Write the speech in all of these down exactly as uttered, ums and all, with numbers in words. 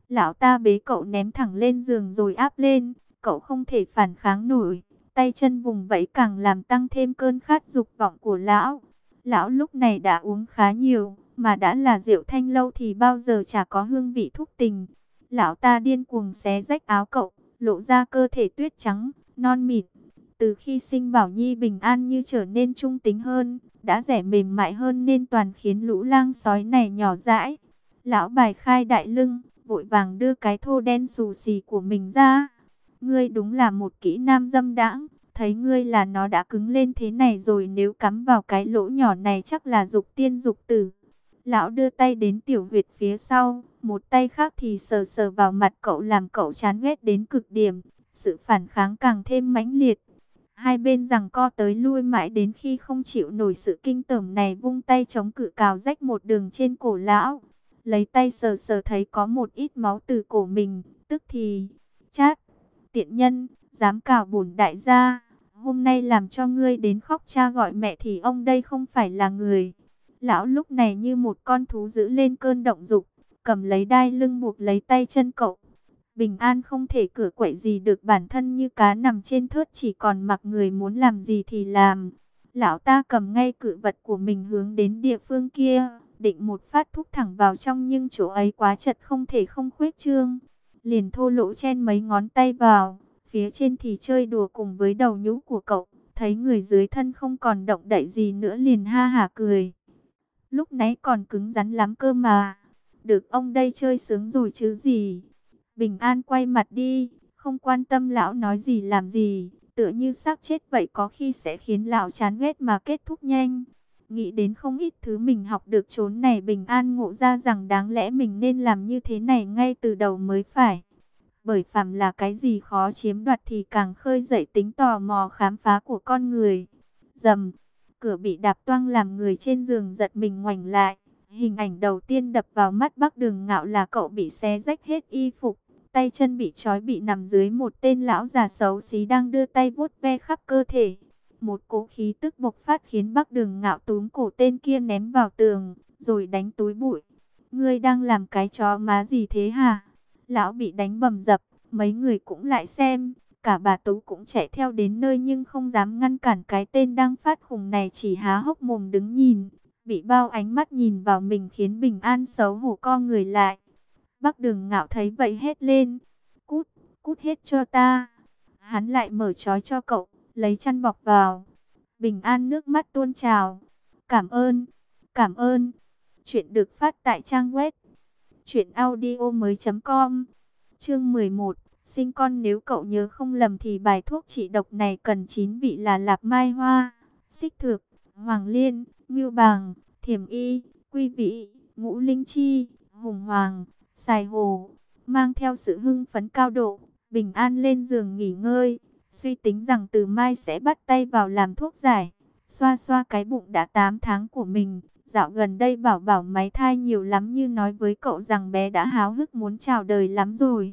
Lão ta bế cậu ném thẳng lên giường rồi áp lên, cậu không thể phản kháng nổi, tay chân vùng vẫy càng làm tăng thêm cơn khát dục vọng của lão. Lão lúc này đã uống khá nhiều, mà đã là rượu thanh lâu thì bao giờ chả có hương vị thúc tình. Lão ta điên cuồng xé rách áo cậu, lộ ra cơ thể tuyết trắng, non mịn. Từ khi sinh Bảo Nhi bình an như trở nên trung tính hơn, đã rẻ mềm mại hơn nên toàn khiến lũ lang sói này nhỏ dãi. Lão bài khai đại lưng, vội vàng đưa cái thô đen xù xì của mình ra. Ngươi đúng là một kỹ nam dâm đãng, thấy ngươi là nó đã cứng lên thế này rồi, nếu cắm vào cái lỗ nhỏ này chắc là dục tiên dục tử. Lão đưa tay đến tiểu huyệt phía sau, một tay khác thì sờ sờ vào mặt cậu làm cậu chán ghét đến cực điểm. Sự phản kháng càng thêm mãnh liệt. Hai bên giằng co tới lui mãi đến khi không chịu nổi sự kinh tởm này, vung tay chống cự cào rách một đường trên cổ lão. Lấy tay sờ sờ thấy có một ít máu từ cổ mình, tức thì chát. Tiện nhân, dám cào bổn đại gia, hôm nay làm cho ngươi đến khóc cha gọi mẹ thì ông đây không phải là người. Lão lúc này như một con thú dữ lên cơn động dục, cầm lấy đai lưng buộc lấy tay chân cậu. Bình an không thể cửa quậy gì được, bản thân như cá nằm trên thớt, chỉ còn mặc người muốn làm gì thì làm. Lão ta cầm ngay cự vật của mình hướng đến địa phương kia, định một phát thúc thẳng vào trong, nhưng chỗ ấy quá chật không thể không khuếch trương. Liền thô lỗ chen mấy ngón tay vào, phía trên thì chơi đùa cùng với đầu nhũ của cậu. Thấy người dưới thân không còn động đậy gì nữa liền ha hả cười. Lúc nãy còn cứng rắn lắm cơ mà, được ông đây chơi sướng rồi chứ gì. Bình an quay mặt đi, không quan tâm lão nói gì làm gì, tựa như xác chết vậy, có khi sẽ khiến lão chán ghét mà kết thúc nhanh. Nghĩ đến không ít thứ mình học được chốn này, Bình an ngộ ra rằng đáng lẽ mình nên làm như thế này ngay từ đầu mới phải. Bởi phàm là cái gì khó chiếm đoạt thì càng khơi dậy tính tò mò khám phá của con người. Dầm, cửa bị đạp toang làm người trên giường giật mình ngoảnh lại. Hình ảnh đầu tiên đập vào mắt Bắc Đường Ngạo là cậu bị xé rách hết y phục, tay chân bị trói, bị nằm dưới một tên lão già xấu xí đang đưa tay vuốt ve khắp cơ thể. Một cỗ khí tức bộc phát khiến Bắc Đường Ngạo túm cổ tên kia ném vào tường, rồi đánh túi bụi. Ngươi đang làm cái chó má gì thế hả? Lão bị đánh bầm dập, mấy người cũng lại xem, cả bà Tú cũng chạy theo đến nơi nhưng không dám ngăn cản cái tên đang phát khùng này, chỉ há hốc mồm đứng nhìn. Bị bao ánh mắt nhìn vào mình khiến Bình an xấu hổ co người lại. Bắc Đường Ngạo thấy vậy hét lên, cút, cút hết cho ta. Hắn lại mở trói cho cậu, lấy chăn bọc vào. Bình an nước mắt tuôn trào. Cảm ơn, cảm ơn. Chuyện được phát tại trang web truyện audio mới chấm com. Chương mười một, sinh con. Nếu cậu nhớ không lầm thì bài thuốc trị độc này cần chín vị là lạp mai hoa, xích thược, hoàng liên, ngưu bàng, thiểm y, quy vị, ngũ linh chi, hùng hoàng, xài hồ. Mang theo sự hưng phấn cao độ, Bình an lên giường nghỉ ngơi, suy tính rằng từ mai sẽ bắt tay vào làm thuốc giải. Xoa xoa cái bụng đã tám tháng của mình. Dạo gần đây Bảo Bảo máy thai nhiều lắm, như nói với cậu rằng bé đã háo hức muốn chào đời lắm rồi.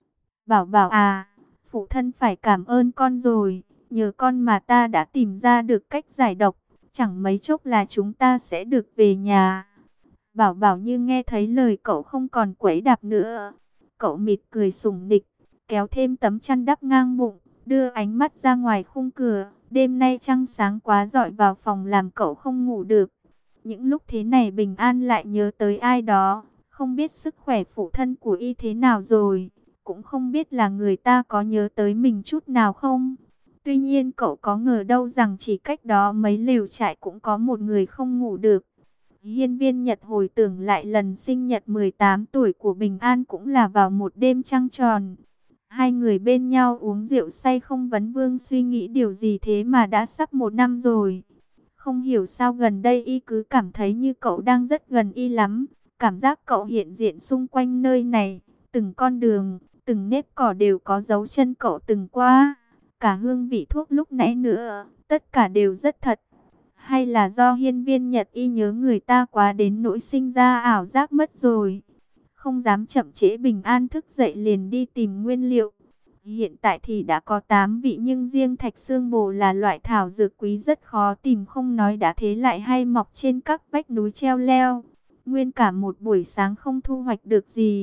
Bảo Bảo à, phụ thân phải cảm ơn con rồi, nhờ con mà ta đã tìm ra được cách giải độc, chẳng mấy chốc là chúng ta sẽ được về nhà. Bảo Bảo như nghe thấy lời cậu không còn quấy đạp nữa. Cậu mỉm cười sủng nịch, kéo thêm tấm chăn đắp ngang bụng, đưa ánh mắt ra ngoài khung cửa. Đêm nay trăng sáng quá rọi vào phòng làm cậu không ngủ được. Những lúc thế này Bình an lại nhớ tới ai đó, không biết sức khỏe phụ thân của y thế nào rồi, cũng không biết là người ta có nhớ tới mình chút nào không. Tuy nhiên cậu có ngờ đâu rằng chỉ cách đó mấy lều trại cũng có một người không ngủ được. Hiên Viên Nhật hồi tưởng lại lần sinh nhật mười tám tuổi của Bình an cũng là vào một đêm trăng tròn. Hai người bên nhau uống rượu say không vấn vương suy nghĩ điều gì thế mà đã sắp một năm rồi. Không hiểu sao gần đây y cứ cảm thấy như cậu đang rất gần y lắm. Cảm giác cậu hiện diện xung quanh nơi này. Từng con đường, từng nếp cỏ đều có dấu chân cậu từng qua. Cả hương vị thuốc lúc nãy nữa, tất cả đều rất thật. Hay là do Hiên Viên Nhật y nhớ người ta quá đến nỗi sinh ra ảo giác mất rồi. Không dám chậm trễ, Bình an thức dậy liền đi tìm nguyên liệu. Hiện tại thì đã có tám vị, nhưng riêng thạch xương bồ là loại thảo dược quý rất khó tìm, không nói đã thế lại hay mọc trên các vách núi treo leo. Nguyên cả một buổi sáng không thu hoạch được gì,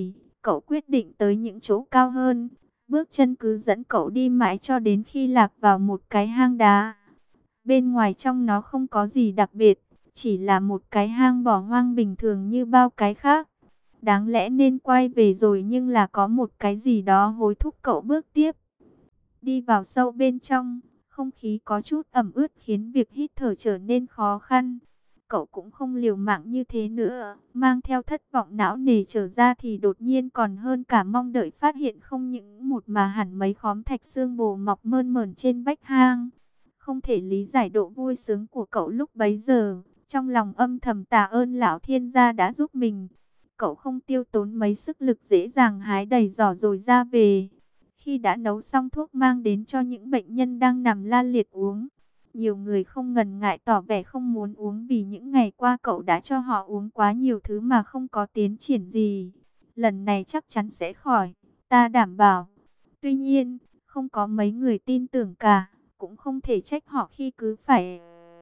cậu quyết định tới những chỗ cao hơn. Bước chân cứ dẫn cậu đi mãi cho đến khi lạc vào một cái hang đá. Bên ngoài trong nó không có gì đặc biệt, chỉ là một cái hang bỏ hoang bình thường như bao cái khác. Đáng lẽ nên quay về rồi nhưng là có một cái gì đó hối thúc cậu bước tiếp. Đi vào sâu bên trong, không khí có chút ẩm ướt khiến việc hít thở trở nên khó khăn. Cậu cũng không liều mạng như thế nữa, mang theo thất vọng não nề trở ra thì đột nhiên còn hơn cả mong đợi phát hiện không những một mà hẳn mấy khóm thạch xương bồ mọc mơn mởn trên vách hang. Không thể lý giải độ vui sướng của cậu lúc bấy giờ, trong lòng âm thầm tạ ơn lão thiên gia đã giúp mình. Cậu không tiêu tốn mấy sức lực dễ dàng hái đầy giỏ rồi ra về. Khi đã nấu xong thuốc mang đến cho những bệnh nhân đang nằm la liệt uống, nhiều người không ngần ngại tỏ vẻ không muốn uống vì những ngày qua cậu đã cho họ uống quá nhiều thứ mà không có tiến triển gì. Lần này chắc chắn sẽ khỏi, ta đảm bảo. Tuy nhiên, không có mấy người tin tưởng cả, cũng không thể trách họ khi cứ phải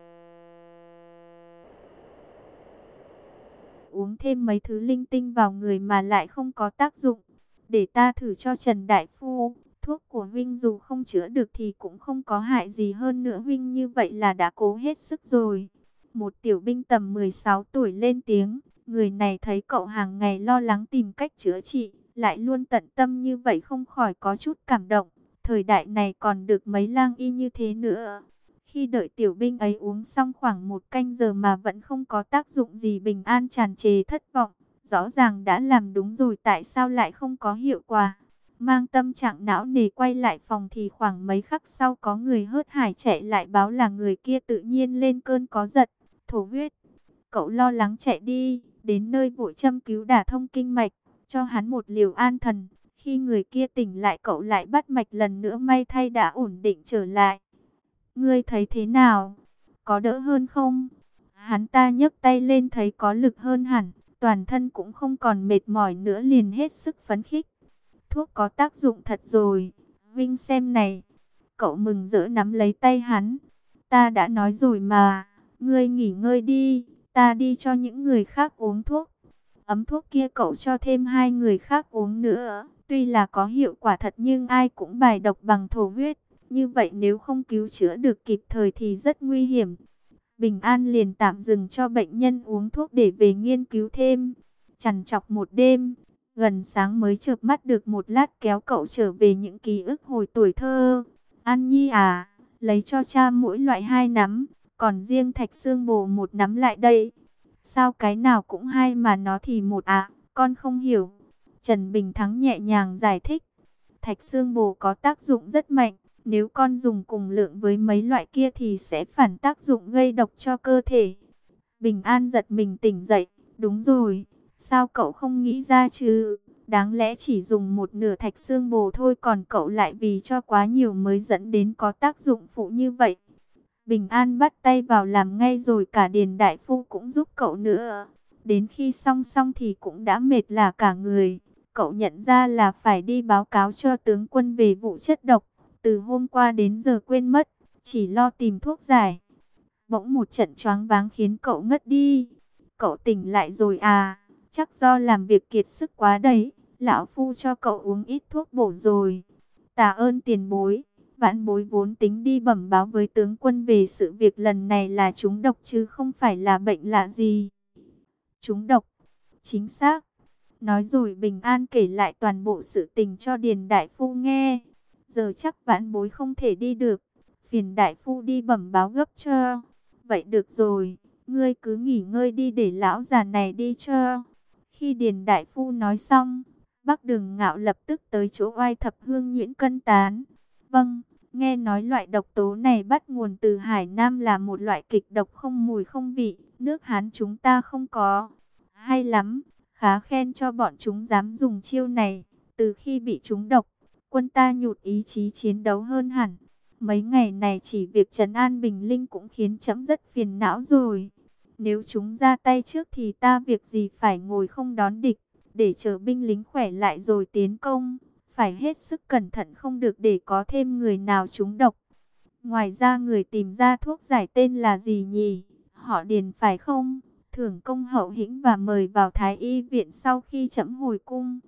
uống thêm mấy thứ linh tinh vào người mà lại không có tác dụng. Để ta thử cho Trần Đại Phu, thuốc của huynh dù không chữa được thì cũng không có hại gì, hơn nữa huynh như vậy là đã cố hết sức rồi. Một tiểu binh tầm mười sáu tuổi lên tiếng, người này thấy cậu hàng ngày lo lắng tìm cách chữa trị, lại luôn tận tâm như vậy không khỏi có chút cảm động. Thời đại này còn được mấy lang y như thế nữa. Khi đợi tiểu binh ấy uống xong khoảng một canh giờ mà vẫn không có tác dụng gì, Bình An tràn trề thất vọng. Rõ ràng đã làm đúng rồi, tại sao lại không có hiệu quả? Mang tâm trạng não nề quay lại phòng thì khoảng mấy khắc sau có người hớt hải chạy lại báo là người kia tự nhiên lên cơn có giật, thổ huyết. Cậu lo lắng chạy đi, đến nơi vội châm cứu đả thông kinh mạch, cho hắn một liều an thần. Khi người kia tỉnh lại cậu lại bắt mạch lần nữa, may thay đã ổn định trở lại. Ngươi thấy thế nào? Có đỡ hơn không? Hắn ta nhấc tay lên thấy có lực hơn hẳn, toàn thân cũng không còn mệt mỏi nữa, liền hết sức phấn khích. Thuốc có tác dụng thật rồi, Vinh xem này. Cậu mừng rỡ nắm lấy tay hắn. Ta đã nói rồi mà, ngươi nghỉ ngơi đi, ta đi cho những người khác uống thuốc. Ấm thuốc kia cậu cho thêm hai người khác uống nữa. Tuy là có hiệu quả thật nhưng ai cũng bài độc bằng thổ huyết. Như vậy nếu không cứu chữa được kịp thời thì rất nguy hiểm. Bình An liền tạm dừng cho bệnh nhân uống thuốc để về nghiên cứu thêm. Trằn trọc một đêm, gần sáng mới chợp mắt được một lát kéo cậu trở về những ký ức hồi tuổi thơ. An Nhi à, lấy cho cha mỗi loại hai nắm, còn riêng thạch xương bồ một nắm lại đây. Sao cái nào cũng hai mà nó thì một ạ, con không hiểu. Trần Bình Thắng nhẹ nhàng giải thích. Thạch xương bồ có tác dụng rất mạnh. Nếu con dùng cùng lượng với mấy loại kia thì sẽ phản tác dụng gây độc cho cơ thể. Bình An giật mình tỉnh dậy. Đúng rồi, sao cậu không nghĩ ra chứ? Đáng lẽ chỉ dùng một nửa thạch xương bồ thôi, còn cậu lại vì cho quá nhiều mới dẫn đến có tác dụng phụ như vậy. Bình An bắt tay vào làm ngay rồi, cả Điền Đại Phu cũng giúp cậu nữa. Đến khi xong xong thì cũng đã mệt lả cả người. Cậu nhận ra là phải đi báo cáo cho tướng quân về vụ chất độc. Từ hôm qua đến giờ quên mất, chỉ lo tìm thuốc giải. Bỗng một trận choáng váng khiến cậu ngất đi. Cậu tỉnh lại rồi à? Chắc do làm việc kiệt sức quá đấy. Lão Phu cho cậu uống ít thuốc bổ rồi. Tạ ơn tiền bối. Vãn bối vốn tính đi bẩm báo với tướng quân về sự việc lần này là trúng độc chứ không phải là bệnh lạ gì. Trúng độc, chính xác. Nói rồi Bình An kể lại toàn bộ sự tình cho Điền Đại Phu nghe. Giờ chắc vãn bối không thể đi được, phiền Đại Phu đi bẩm báo gấp cho. Vậy được rồi, ngươi cứ nghỉ ngơi đi để lão già này đi cho. Khi Điền Đại Phu nói xong, Bắc Đường Ngạo lập tức tới chỗ Oai Thập Hương nhuyễn cân tán. Vâng, nghe nói loại độc tố này bắt nguồn từ Hải Nam, là một loại kịch độc không mùi không vị, nước Hán chúng ta không có. Hay lắm, khá khen cho bọn chúng dám dùng chiêu này. Từ khi bị trúng độc, quân ta nhụt ý chí chiến đấu hơn hẳn. Mấy ngày này chỉ việc trấn an Bình Linh cũng khiến trẫm rất phiền não rồi. Nếu chúng ra tay trước thì ta việc gì phải ngồi không đón địch, để chờ binh lính khỏe lại rồi tiến công. Phải hết sức cẩn thận, không được để có thêm người nào trúng độc. Ngoài ra người tìm ra thuốc giải tên là gì nhỉ? Họ Điền phải không? Thưởng công hậu hĩnh và mời vào Thái Y viện sau khi trẫm hồi cung.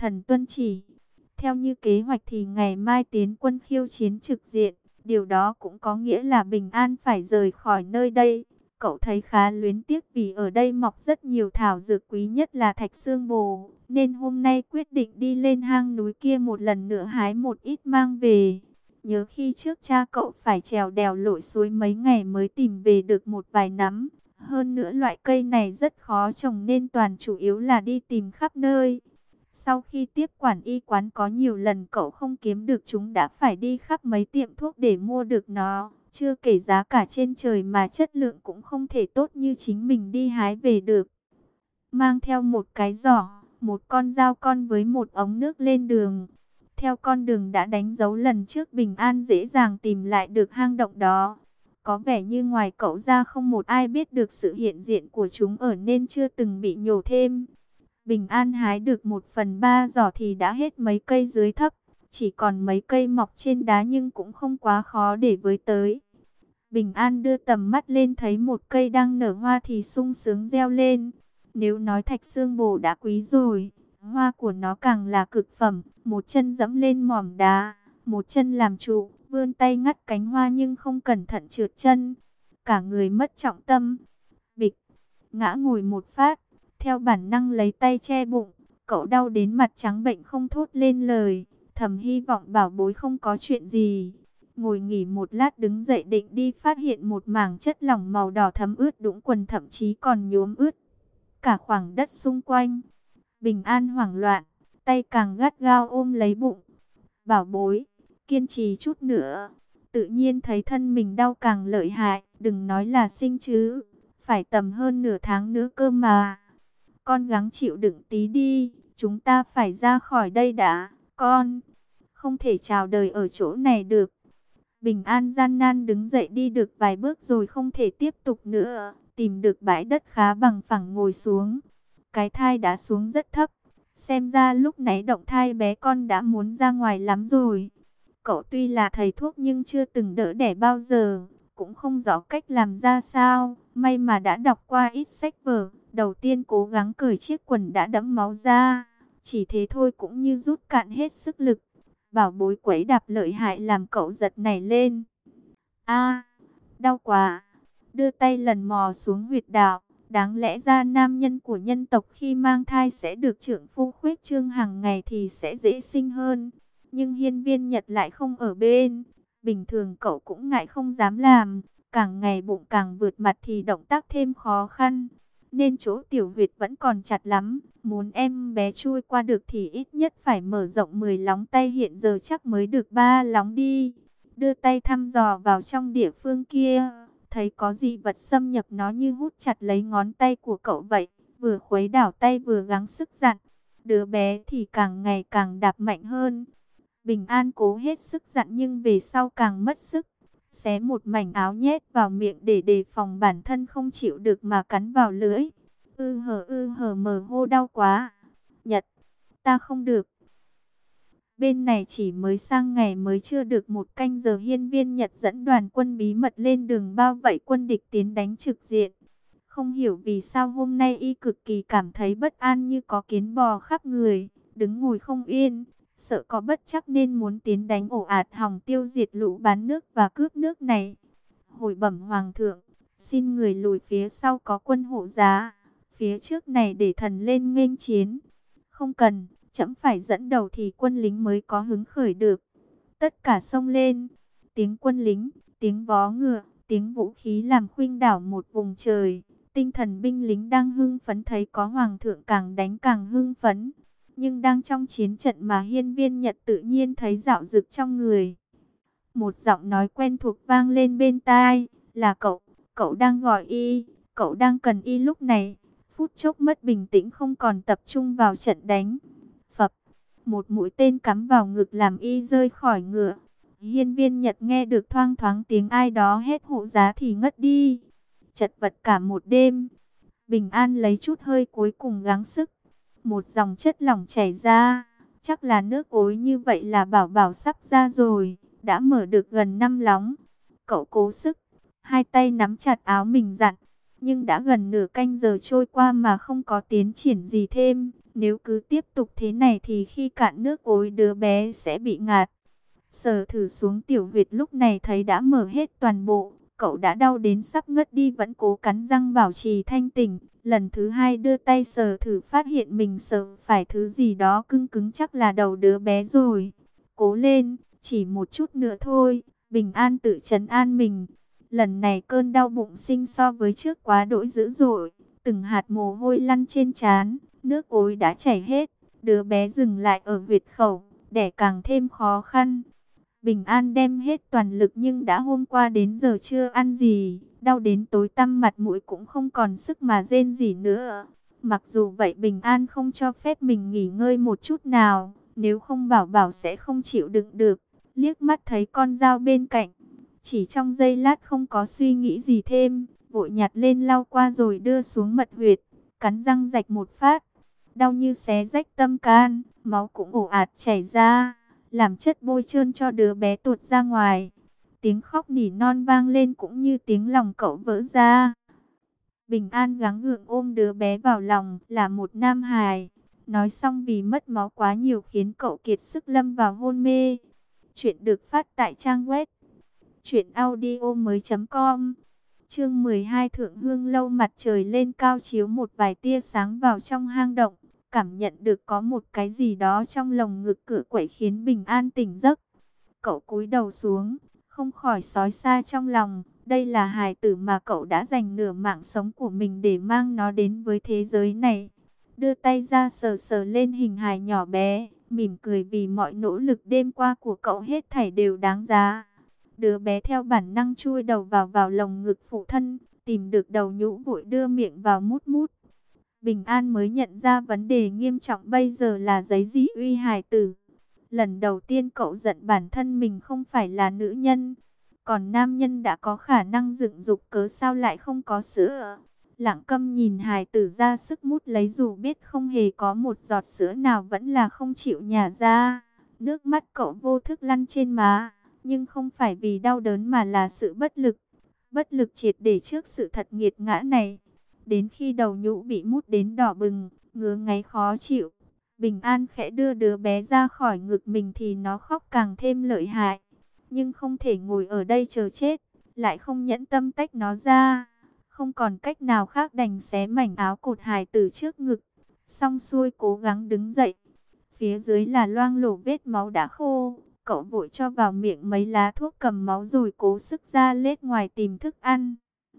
thần tuân chỉ. Theo như kế hoạch thì ngày mai tiến quân khiêu chiến trực diện. Điều đó cũng có nghĩa là Bình An phải rời khỏi nơi đây. Cậu thấy khá luyến tiếc vì ở đây mọc rất nhiều thảo dược quý nhất là thạch xương bồ. Nên hôm nay quyết định đi lên hang núi kia một lần nữa hái một ít mang về. Nhớ khi trước cha cậu phải trèo đèo lội suối mấy ngày mới tìm về được một vài nắm. Hơn nữa loại cây này rất khó trồng nên toàn chủ yếu là đi tìm khắp nơi. Sau khi tiếp quản y quán có nhiều lần cậu không kiếm được chúng đã phải đi khắp mấy tiệm thuốc để mua được nó. Chưa kể giá cả trên trời mà chất lượng cũng không thể tốt như chính mình đi hái về được. Mang theo một cái giỏ, một con dao con với một ống nước lên đường. Theo con đường đã đánh dấu lần trước Bình An dễ dàng tìm lại được hang động đó. Có vẻ như ngoài cậu ra không một ai biết được sự hiện diện của chúng ở nên chưa từng bị nhổ thêm. Bình An hái được một phần ba giỏ thì đã hết mấy cây dưới thấp. Chỉ còn mấy cây mọc trên đá nhưng cũng không quá khó để với tới. Bình An đưa tầm mắt lên thấy một cây đang nở hoa thì sung sướng reo lên. Nếu nói thạch xương bồ đã quý rồi, hoa của nó càng là cực phẩm. Một chân dẫm lên mỏm đá, một chân làm trụ, vươn tay ngắt cánh hoa nhưng không cẩn thận trượt chân. Cả người mất trọng tâm. Bịch, ngã ngồi một phát, theo bản năng lấy tay che bụng. Cậu đau đến mặt trắng bệnh không thốt lên lời, thầm hy vọng bảo bối không có chuyện gì. Ngồi nghỉ một lát đứng dậy định đi phát hiện một mảng chất lỏng màu đỏ thấm ướt đũng quần thậm chí còn nhuốm ướt cả khoảng đất xung quanh. Bình An hoảng loạn, tay càng gắt gao ôm lấy bụng. Bảo bối, kiên trì chút nữa. Tự nhiên thấy thân mình đau càng lợi hại, đừng nói là sinh chứ, phải tầm hơn nửa tháng nữa cơ mà. Con gắng chịu đựng tí đi, chúng ta phải ra khỏi đây đã, con. Không thể chào đời ở chỗ này được. Bình An gian nan đứng dậy đi được vài bước rồi không thể tiếp tục nữa, tìm được bãi đất khá bằng phẳng ngồi xuống. Cái thai đã xuống rất thấp, xem ra lúc nãy động thai bé con đã muốn ra ngoài lắm rồi. Cậu tuy là thầy thuốc nhưng chưa từng đỡ đẻ bao giờ, cũng không rõ cách làm ra sao. May mà đã đọc qua ít sách vở, đầu tiên cố gắng cởi chiếc quần đã đẫm máu ra. Chỉ thế thôi cũng như rút cạn hết sức lực. Bảo bối quấy đạp lợi hại làm cậu giật nảy lên. A, đau quá. Đưa tay lần mò xuống huyệt đạo. Đáng lẽ ra nam nhân của nhân tộc khi mang thai sẽ được trượng phu khuếch trương hàng ngày thì sẽ dễ sinh hơn. Nhưng Hiên Viên Nhật lại không ở bên. Bình thường cậu cũng ngại không dám làm. Càng ngày bụng càng vượt mặt thì động tác thêm khó khăn. Nên chỗ tiểu huyệt vẫn còn chặt lắm. Muốn em bé chui qua được thì ít nhất phải mở rộng mười lóng tay, hiện giờ chắc mới được ba lóng đi. Đưa tay thăm dò vào trong địa phương kia, thấy có gì vật xâm nhập nó như hút chặt lấy ngón tay của cậu vậy. Vừa khuấy đảo tay vừa gắng sức dặn. Đứa bé thì càng ngày càng đạp mạnh hơn. Bình An cố hết sức dặn nhưng về sau càng mất sức. Xé một mảnh áo nhét vào miệng để đề phòng bản thân không chịu được mà cắn vào lưỡi. Ư hờ ư hờ mờ hô đau quá. Nhật, ta không được. Bên này chỉ mới sang ngày mới chưa được một canh giờ, Hiên Viên Nhật dẫn đoàn quân bí mật lên đường bao vây quân địch tiến đánh trực diện. Không hiểu vì sao hôm nay y cực kỳ cảm thấy bất an như có kiến bò khắp người, đứng ngồi không yên, sợ có bất trắc nên muốn tiến đánh ổ ạt hòng tiêu diệt lũ bán nước và cướp nước này. Hồi bẩm hoàng thượng, xin người lùi phía sau có quân hộ giá, phía trước này để thần lên nghênh chiến. Không cần, trẫm phải dẫn đầu thì quân lính mới có hứng khởi được. Tất cả xông lên, tiếng quân lính, tiếng vó ngựa, tiếng vũ khí làm khuynh đảo một vùng trời. Tinh thần binh lính đang hưng phấn thấy có hoàng thượng càng đánh càng hưng phấn. Nhưng đang trong chiến trận mà Hiên Viên Nhật tự nhiên thấy dạo dực trong người. Một giọng nói quen thuộc vang lên bên tai, là cậu, cậu đang gọi y, cậu đang cần y lúc này. Phút chốc mất bình tĩnh không còn tập trung vào trận đánh. Phập, một mũi tên cắm vào ngực làm y rơi khỏi ngựa. Hiên Viên Nhật nghe được thoang thoáng tiếng ai đó hét hộ giá thì ngất đi. Chật vật cả một đêm. Bình An lấy chút hơi cuối cùng gắng sức. Một dòng chất lỏng chảy ra. Chắc là nước ối, như vậy là bảo bảo sắp ra rồi. Đã mở được gần năm lóng. Cậu cố sức, hai tay nắm chặt áo mình dặn. Nhưng đã gần nửa canh giờ trôi qua mà không có tiến triển gì thêm. Nếu cứ tiếp tục thế này thì khi cạn nước ối đứa bé sẽ bị ngạt. Sờ thử xuống tiểu huyệt lúc này thấy đã mở hết toàn bộ. Cậu đã đau đến sắp ngất đi vẫn cố cắn răng bảo trì thanh tỉnh. Lần thứ hai đưa tay sờ thử phát hiện mình sờ phải thứ gì đó cứng cứng, chắc là đầu đứa bé rồi. Cố lên, chỉ một chút nữa thôi. Bình An tự trấn an mình. Lần này cơn đau bụng sinh so với trước quá đỗi dữ dội. Từng hạt mồ hôi lăn trên trán, nước ối đã chảy hết. Đứa bé dừng lại ở huyệt khẩu, đẻ càng thêm khó khăn. Bình An đem hết toàn lực nhưng đã hôm qua đến giờ chưa ăn gì, đau đến tối tăm mặt mũi cũng không còn sức mà rên gì nữa. Mặc dù vậy Bình An không cho phép mình nghỉ ngơi một chút nào, nếu không Bảo Bảo sẽ không chịu đựng được. Liếc mắt thấy con dao bên cạnh, chỉ trong giây lát không có suy nghĩ gì thêm, vội nhặt lên lau qua rồi đưa xuống mật huyệt, cắn răng rạch một phát. Đau như xé rách tâm can, máu cũng ồ ạt chảy ra, làm chất bôi trơn cho đứa bé tuột ra ngoài. Tiếng khóc nỉ non vang lên cũng như tiếng lòng cậu vỡ ra. Bình An gắng gượng ôm đứa bé vào lòng, là một nam hài. Nói xong vì mất máu quá nhiều khiến cậu kiệt sức lâm vào hôn mê. Chuyện được phát tại trang web truyện audio mới chấm com. Chương mười hai Thượng Hương Lâu. Mặt trời lên cao chiếu một vài tia sáng vào trong hang động. Cảm nhận được có một cái gì đó trong lồng ngực cựa quậy khiến Bình An tỉnh giấc. Cậu cúi đầu xuống, không khỏi xót xa trong lòng. Đây là hài tử mà cậu đã dành nửa mạng sống của mình để mang nó đến với thế giới này. Đưa tay ra sờ sờ lên hình hài nhỏ bé, mỉm cười vì mọi nỗ lực đêm qua của cậu hết thảy đều đáng giá. Đứa bé theo bản năng chui đầu vào vào lồng ngực phụ thân, tìm được đầu nhũ vội đưa miệng vào mút mút. Bình An mới nhận ra vấn đề nghiêm trọng bây giờ là giấy dĩ uy hài tử. Lần đầu tiên cậu giận bản thân mình không phải là nữ nhân, còn nam nhân đã có khả năng dựng dục cớ sao lại không có sữa. Lặng câm nhìn hài tử ra sức mút lấy dù biết không hề có một giọt sữa nào vẫn là không chịu nhả ra. Nước mắt cậu vô thức lăn trên má, nhưng không phải vì đau đớn mà là sự bất lực. Bất lực triệt để trước sự thật nghiệt ngã này. Đến khi đầu nhũ bị mút đến đỏ bừng, ngứa ngáy khó chịu, Bình An khẽ đưa đứa bé ra khỏi ngực mình thì nó khóc càng thêm lợi hại. Nhưng không thể ngồi ở đây chờ chết, lại không nhẫn tâm tách nó ra. Không còn cách nào khác đành xé mảnh áo cột hài tử trước ngực. Xong xuôi cố gắng đứng dậy. Phía dưới là loang lổ vết máu đã khô. Cậu vội cho vào miệng mấy lá thuốc cầm máu rồi cố sức ra lết ngoài tìm thức ăn.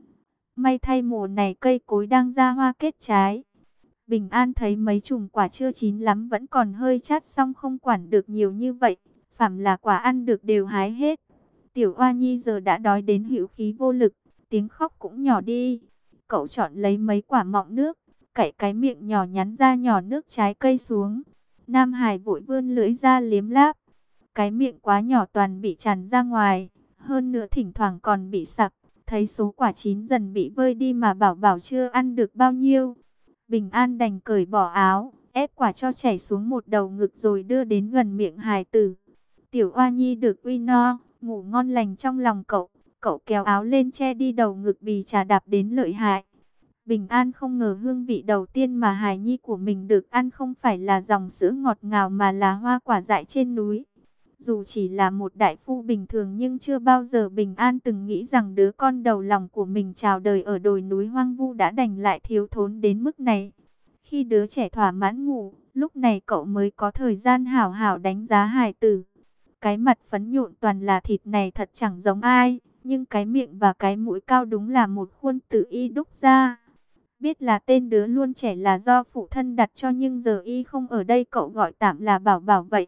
May thay mùa này cây cối đang ra hoa kết trái. Bình An thấy mấy chùm quả chưa chín lắm vẫn còn hơi chát, xong không quản được nhiều như vậy. Phàm là quả ăn được đều hái hết. Tiểu Oa Nhi giờ đã đói đến hữu khí vô lực, tiếng khóc cũng nhỏ đi. Cậu chọn lấy mấy quả mọng nước, cạy cái miệng nhỏ nhắn ra nhỏ nước trái cây xuống. Nam Hải vội vươn lưỡi ra liếm láp. Cái miệng quá nhỏ toàn bị tràn ra ngoài, hơn nữa thỉnh thoảng còn bị sặc. Thấy số quả chín dần bị vơi đi mà Bảo Bảo chưa ăn được bao nhiêu. Bình An đành cởi bỏ áo, ép quả cho chảy xuống một đầu ngực rồi đưa đến gần miệng hài tử. Tiểu Oa Nhi được uy no, ngủ ngon lành trong lòng cậu. Cậu kéo áo lên che đi đầu ngực vì trà đạp đến lợi hại. Bình An không ngờ hương vị đầu tiên mà hài nhi của mình được ăn không phải là dòng sữa ngọt ngào mà là hoa quả dại trên núi. Dù chỉ là một đại phu bình thường nhưng chưa bao giờ Bình An từng nghĩ rằng đứa con đầu lòng của mình chào đời ở đồi núi hoang vu đã đành lại thiếu thốn đến mức này. Khi đứa trẻ thỏa mãn ngủ, lúc này cậu mới có thời gian hảo hảo đánh giá hài tử. Cái mặt phấn nhộn toàn là thịt này thật chẳng giống ai, nhưng cái miệng và cái mũi cao đúng là một khuôn tự y đúc ra. Biết là tên đứa luôn trẻ là do phụ thân đặt cho nhưng giờ y không ở đây cậu gọi tạm là Bảo Bảo vậy.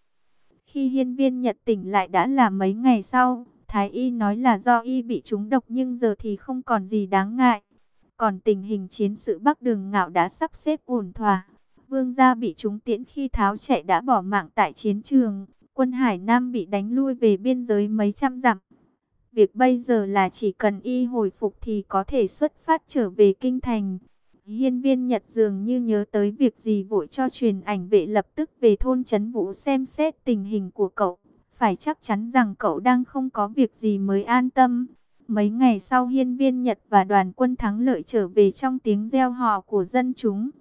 Khi Hiên Viên Nhật tỉnh lại đã là mấy ngày sau, Thái y nói là do y bị trúng độc nhưng giờ thì không còn gì đáng ngại. Còn tình hình chiến sự Bắc Đường Ngạo đã sắp xếp ổn thỏa. Vương gia bị trúng tiễn khi tháo chạy đã bỏ mạng tại chiến trường. Quân Hải Nam bị đánh lui về biên giới mấy trăm dặm. Việc bây giờ là chỉ cần y hồi phục thì có thể xuất phát trở về kinh thành. Hiên Viên Nhật dường như nhớ tới việc gì vội cho truyền ảnh vệ lập tức về thôn Trấn Vũ xem xét tình hình của cậu. Phải chắc chắn rằng cậu đang không có việc gì mới an tâm. Mấy ngày sau Hiên Viên Nhật và đoàn quân thắng lợi trở về trong tiếng reo hò của dân chúng.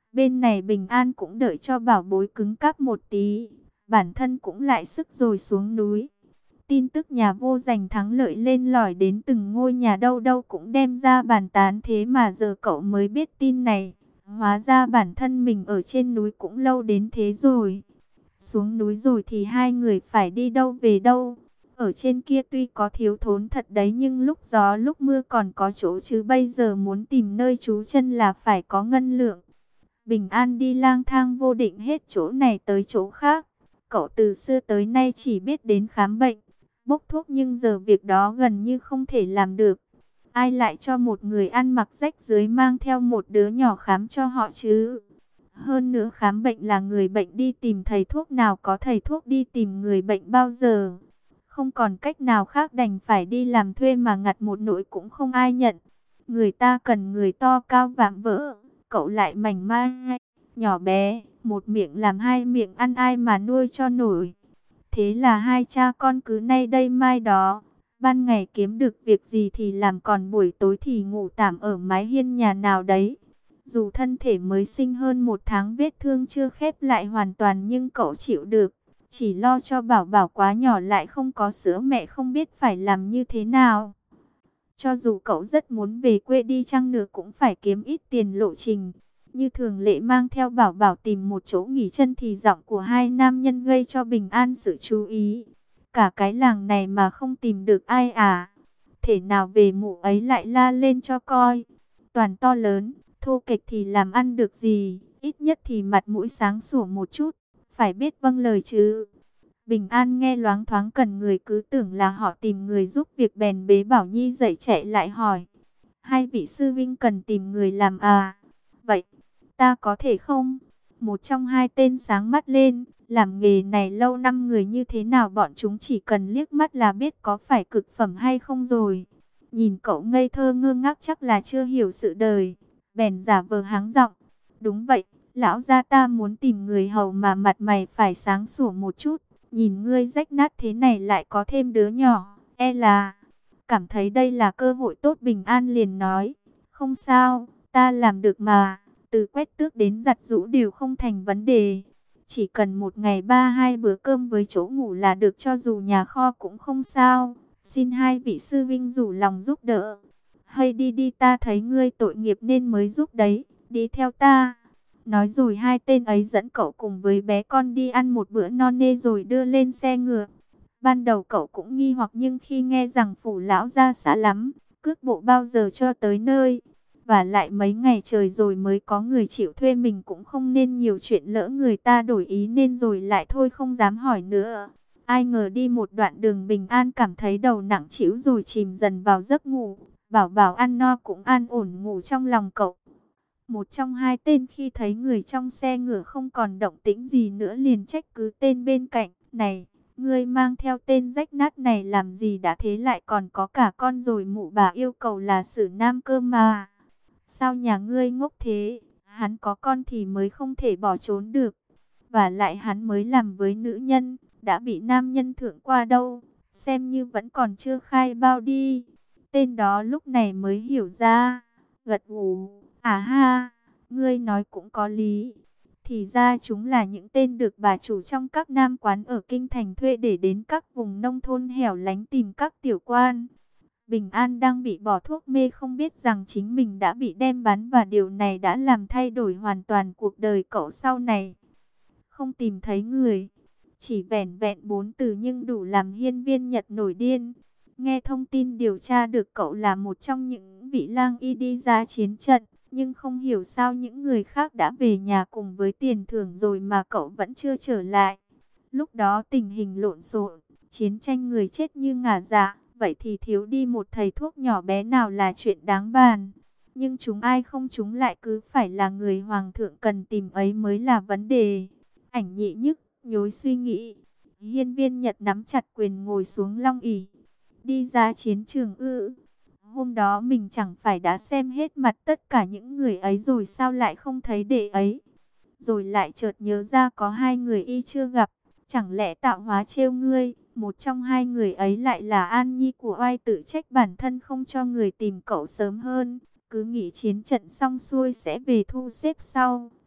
Bên này Bình An cũng đợi cho bảo bối cứng cáp một tí, bản thân cũng lại sức rồi xuống núi. Tin tức nhà vô giành thắng lợi lên lỏi đến từng ngôi nhà, đâu đâu cũng đem ra bàn tán, thế mà giờ cậu mới biết tin này. Hóa ra bản thân mình ở trên núi cũng lâu đến thế rồi. Xuống núi rồi thì hai người phải đi đâu về đâu. Ở trên kia tuy có thiếu thốn thật đấy, nhưng lúc gió lúc mưa còn có chỗ, chứ bây giờ muốn tìm nơi trú chân là phải có ngân lượng. Bình An đi lang thang vô định hết chỗ này tới chỗ khác. Cậu từ xưa tới nay chỉ biết đến khám bệnh, bốc thuốc, nhưng giờ việc đó gần như không thể làm được. Ai lại cho một người ăn mặc rách rưới mang theo một đứa nhỏ khám cho họ chứ? Hơn nữa khám bệnh là người bệnh đi tìm thầy thuốc, nào có thầy thuốc đi tìm người bệnh bao giờ. Không còn cách nào khác đành phải đi làm thuê, mà ngặt một nỗi cũng không ai nhận. Người ta cần người to cao vạm vỡ, cậu lại mảnh mai, nhỏ bé, một miệng làm hai miệng ăn, ai mà nuôi cho nổi. Thế là hai cha con cứ nay đây mai đó, ban ngày kiếm được việc gì thì làm, còn buổi tối thì ngủ tạm ở mái hiên nhà nào đấy. Dù thân thể mới sinh hơn một tháng, vết thương chưa khép lại hoàn toàn, nhưng cậu chịu được. Chỉ lo cho Bảo Bảo quá nhỏ, lại không có sữa mẹ, không biết phải làm như thế nào. Cho dù cậu rất muốn về quê đi chăng nữa cũng phải kiếm ít tiền lộ trình. Như thường lệ mang theo Bảo Bảo tìm một chỗ nghỉ chân, thì giọng của hai nam nhân gây cho Bình An sự chú ý. Cả cái làng này mà không tìm được ai à? Thể nào về mụ ấy lại la lên cho coi. Toàn to lớn, thô kệch thì làm ăn được gì, ít nhất thì mặt mũi sáng sủa một chút, phải biết vâng lời chứ. Bình An nghe loáng thoáng cần người, cứ tưởng là họ tìm người giúp việc, bèn bế Bảo Nhi dậy chạy lại hỏi. Hai vị sư vinh cần tìm người làm à? Vậy, ta có thể không? Một trong hai tên sáng mắt lên, làm nghề này lâu năm, người như thế nào bọn chúng chỉ cần liếc mắt là biết có phải cực phẩm hay không rồi. Nhìn cậu ngây thơ ngơ ngác chắc là chưa hiểu sự đời, bèn giả vờ háng giọng. Đúng vậy, lão gia ta muốn tìm người hầu mà mặt mày phải sáng sủa một chút. Nhìn ngươi rách nát thế này lại có thêm đứa nhỏ, e là... Cảm thấy đây là cơ hội tốt, Bình An liền nói. Không sao, ta làm được mà. Từ quét tước đến giặt giũ đều không thành vấn đề. Chỉ cần một ngày ba hai bữa cơm với chỗ ngủ là được, cho dù nhà kho cũng không sao. Xin hai vị sư vinh rủ lòng giúp đỡ. Hay đi đi, ta thấy ngươi tội nghiệp nên mới giúp đấy. Đi theo ta. Nói rồi hai tên ấy dẫn cậu cùng với bé con đi ăn một bữa no nê rồi đưa lên xe ngựa. Ban đầu cậu cũng nghi hoặc, nhưng khi nghe rằng phủ lão gia xã lắm, cước bộ bao giờ cho tới nơi. Và lại mấy ngày trời rồi mới có người chịu thuê, mình cũng không nên nhiều chuyện, lỡ người ta đổi ý nên rồi lại thôi không dám hỏi nữa. Ai ngờ đi một đoạn đường, Bình An cảm thấy đầu nặng trĩu rồi chìm dần vào giấc ngủ. Bảo Bảo ăn no cũng an ổn ngủ trong lòng cậu. Một trong hai tên khi thấy người trong xe ngựa không còn động tĩnh gì nữa liền trách cứ tên bên cạnh. Này, ngươi mang theo tên rách nát này làm gì đã thế, lại còn có cả con rồi, mụ bà yêu cầu là xử nam cơ mà. Sao nhà ngươi ngốc thế, hắn có con thì mới không thể bỏ trốn được. Và lại hắn mới làm với nữ nhân, đã bị nam nhân thượng qua đâu, xem như vẫn còn chưa khai bao đi. Tên đó lúc này mới hiểu ra, gật gù. À ha, ngươi nói cũng có lý. Thì ra chúng là những tên được bà chủ trong các nam quán ở kinh thành thuê để đến các vùng nông thôn hẻo lánh tìm các tiểu quan. Bình An đang bị bỏ thuốc mê, không biết rằng chính mình đã bị đem bán, và điều này đã làm thay đổi hoàn toàn cuộc đời cậu sau này. Không tìm thấy người, chỉ vẻn vẹn bốn từ nhưng đủ làm Hiên Viên Nhật nổi điên. Nghe thông tin điều tra được cậu là một trong những vị lang y đi ra chiến trận, nhưng không hiểu sao những người khác đã về nhà cùng với tiền thưởng rồi mà cậu vẫn chưa trở lại. Lúc đó tình hình lộn xộn, chiến tranh người chết như ngả dạ, vậy thì thiếu đi một thầy thuốc nhỏ bé nào là chuyện đáng bàn. Nhưng chúng ai không chúng lại cứ phải là người hoàng thượng cần tìm ấy mới là vấn đề. Ảnh Nhị nhức nhối suy nghĩ. Hiên Viên Nhật nắm chặt quyền ngồi xuống long ỷ. Đi ra chiến trường ư? Hôm đó mình chẳng phải đã xem hết mặt tất cả những người ấy rồi sao lại không thấy đệ ấy? Rồi lại chợt nhớ ra có hai người y chưa gặp. Chẳng lẽ tạo hóa trêu ngươi? Một trong hai người ấy lại là An Nhi của oai, tự trách bản thân không cho người tìm cậu sớm hơn. Cứ nghĩ chiến trận xong xuôi sẽ về thu xếp sau.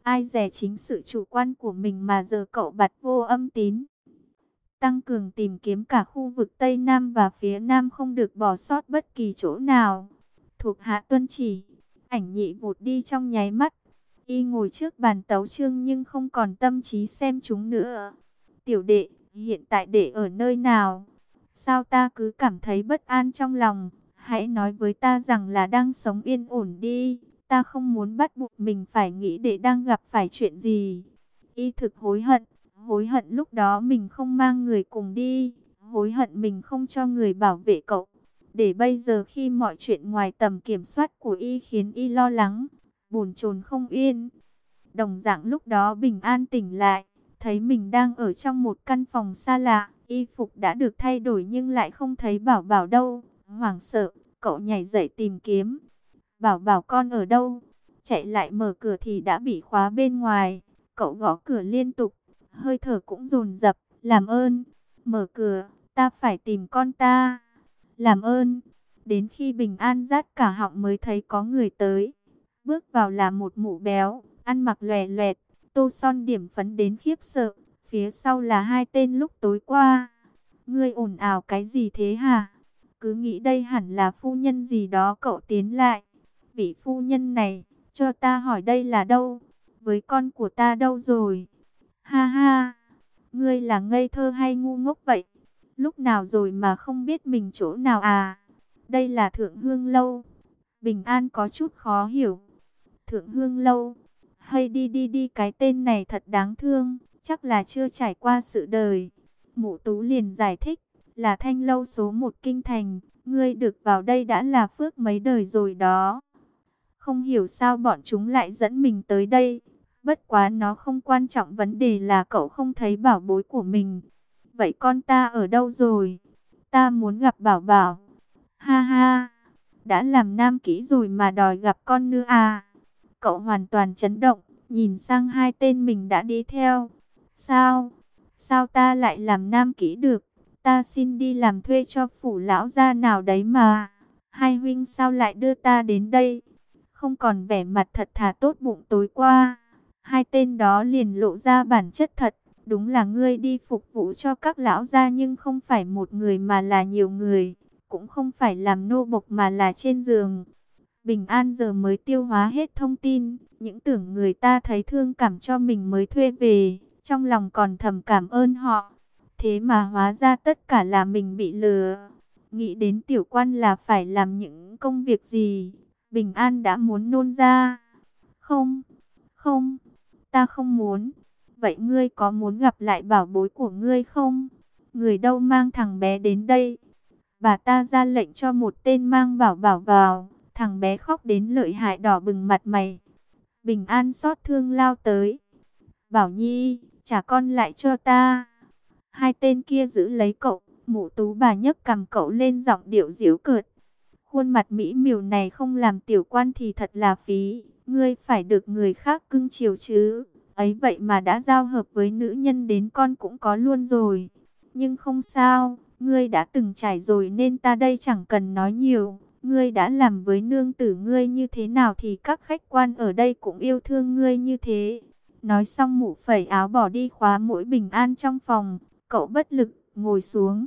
Ai dè chính sự chủ quan của mình mà giờ cậu bặt vô âm tín. Tăng cường tìm kiếm cả khu vực Tây Nam và phía Nam, không được bỏ sót bất kỳ chỗ nào. Thuộc hạ tuân chỉ. Ảnh Nhị vụt đi trong nháy mắt. Y ngồi trước bàn tấu chương nhưng không còn tâm trí xem chúng nữa. Tiểu đệ, hiện tại đệ ở nơi nào? Sao ta cứ cảm thấy bất an trong lòng? Hãy nói với ta rằng là đang sống yên ổn đi. Ta không muốn bắt buộc mình phải nghĩ đệ đang gặp phải chuyện gì. Y thực hối hận. Hối hận lúc đó mình không mang người cùng đi. Hối hận mình không cho người bảo vệ cậu. Để bây giờ khi mọi chuyện ngoài tầm kiểm soát của Y khiến Y lo lắng, bồn chồn không yên. Đồng dạng lúc đó Bình An tỉnh lại, thấy mình đang ở trong một căn phòng xa lạ. Y phục đã được thay đổi nhưng lại không thấy Bảo Bảo đâu. Hoảng sợ, cậu nhảy dậy tìm kiếm. Bảo Bảo con ở đâu? Chạy lại mở cửa thì đã bị khóa bên ngoài. Cậu gõ cửa liên tục, hơi thở cũng dồn dập. Làm ơn, mở cửa, ta phải tìm con ta. Làm ơn. Đến khi Bình An rát cả họng mới thấy có người tới. Bước vào là một mụ béo, ăn mặc lòe loẹt, tô son điểm phấn đến khiếp sợ. Phía sau là hai tên lúc tối qua. Ngươi ồn ào cái gì thế hả? Cứ nghĩ đây hẳn là phu nhân gì đó. Cậu tiến lại. Vị phu nhân này, cho ta hỏi đây là đâu? Với con của ta đâu rồi? Ha ha, ngươi là ngây thơ hay ngu ngốc vậy? Lúc nào rồi mà không biết mình chỗ nào à? Đây là Thượng Hương Lâu. Bình An có chút khó hiểu. Thượng Hương Lâu? Hay đi đi đi, cái tên này thật đáng thương, chắc là chưa trải qua sự đời. Mụ Tú liền giải thích, là Thanh Lâu số một kinh thành, ngươi được vào đây đã là phước mấy đời rồi đó. Không hiểu sao bọn chúng lại dẫn mình tới đây. Bất quá nó không quan trọng, vấn đề là cậu không thấy bảo bối của mình. Vậy con ta ở đâu rồi? Ta muốn gặp Bảo Bảo. Ha ha, đã làm nam kỹ rồi mà đòi gặp con nữa à? Cậu hoàn toàn chấn động, nhìn sang hai tên mình đã đi theo. Sao? Sao ta lại làm nam kỹ được? Ta xin đi làm thuê cho phủ lão gia nào đấy mà. Hai huynh sao lại đưa ta đến đây? Không còn vẻ mặt thật thà tốt bụng tối qua. Hai tên đó liền lộ ra bản chất thật. Đúng là ngươi đi phục vụ cho các lão gia, nhưng không phải một người mà là nhiều người. Cũng không phải làm nô bộc mà là trên giường. Bình An giờ mới tiêu hóa hết thông tin. Những tưởng người ta thấy thương cảm cho mình mới thuê về. Trong lòng còn thầm cảm ơn họ. Thế mà hóa ra tất cả là mình bị lừa. Nghĩ đến tiểu quan là phải làm những công việc gì, Bình An đã muốn nôn ra. Không, không, ta không muốn. Vậy ngươi có muốn gặp lại bảo bối của ngươi không? Người đâu mang thằng bé đến đây? Bà ta ra lệnh cho một tên mang Bảo Bảo vào. Thằng bé khóc đến lợi hại, đỏ bừng mặt mày. Bình An xót thương lao tới. Bảo Nhi, trả con lại cho ta. Hai tên kia giữ lấy cậu. Mụ Tú bà nhấc cằm cậu lên, giọng điệu giễu cợt. Khuôn mặt mỹ miều này không làm tiểu quan thì thật là phí. Ngươi phải được người khác cưng chiều chứ. Ấy vậy mà đã giao hợp với nữ nhân đến con cũng có luôn rồi. Nhưng không sao, ngươi đã từng trải rồi nên ta đây chẳng cần nói nhiều. Ngươi đã làm với nương tử ngươi như thế nào thì các khách quan ở đây cũng yêu thương ngươi như thế. Nói xong mụ phẩy áo bỏ đi, khóa mũi Bình An trong phòng. Cậu bất lực ngồi xuống.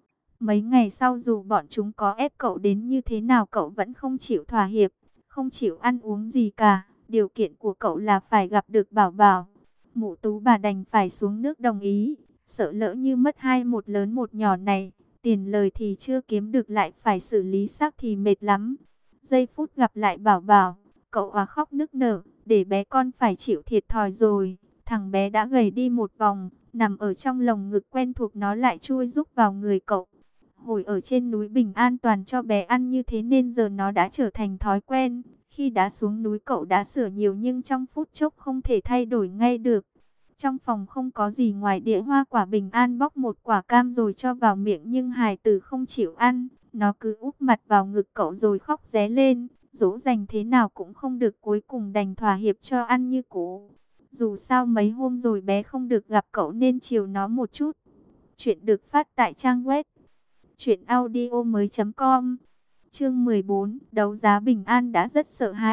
Mấy ngày sau dù bọn chúng có ép cậu đến như thế nào cậu vẫn không chịu thỏa hiệp, không chịu ăn uống gì cả. Điều kiện của cậu là phải gặp được Bảo Bảo. Mụ Tú bà đành phải xuống nước đồng ý. Sợ lỡ như mất hai một lớn một nhỏ này, tiền lời thì chưa kiếm được lại phải xử lý xác thì mệt lắm. Giây phút gặp lại Bảo Bảo, cậu à khóc nức nở, để bé con phải chịu thiệt thòi rồi. Thằng bé đã gầy đi một vòng, nằm ở trong lồng ngực quen thuộc nó lại chui rúc vào người cậu. Hồi ở trên núi Bình An toàn cho bé ăn như thế nên giờ nó đã trở thành thói quen. Khi đã xuống núi cậu đã sửa nhiều nhưng trong phút chốc không thể thay đổi ngay được. Trong phòng không có gì ngoài đĩa hoa quả. Bình An bóc một quả cam rồi cho vào miệng nhưng hài tử không chịu ăn. Nó cứ úp mặt vào ngực cậu rồi khóc ré lên. Dỗ dành thế nào cũng không được, cuối cùng đành thỏa hiệp cho ăn như cũ. Dù sao mấy hôm rồi bé không được gặp cậu nên chiều nó một chút. Chuyện được phát tại trang web truyện audio mới chấm com. Chương mười bốn, đấu giá. Bình An đã rất sợ hãi.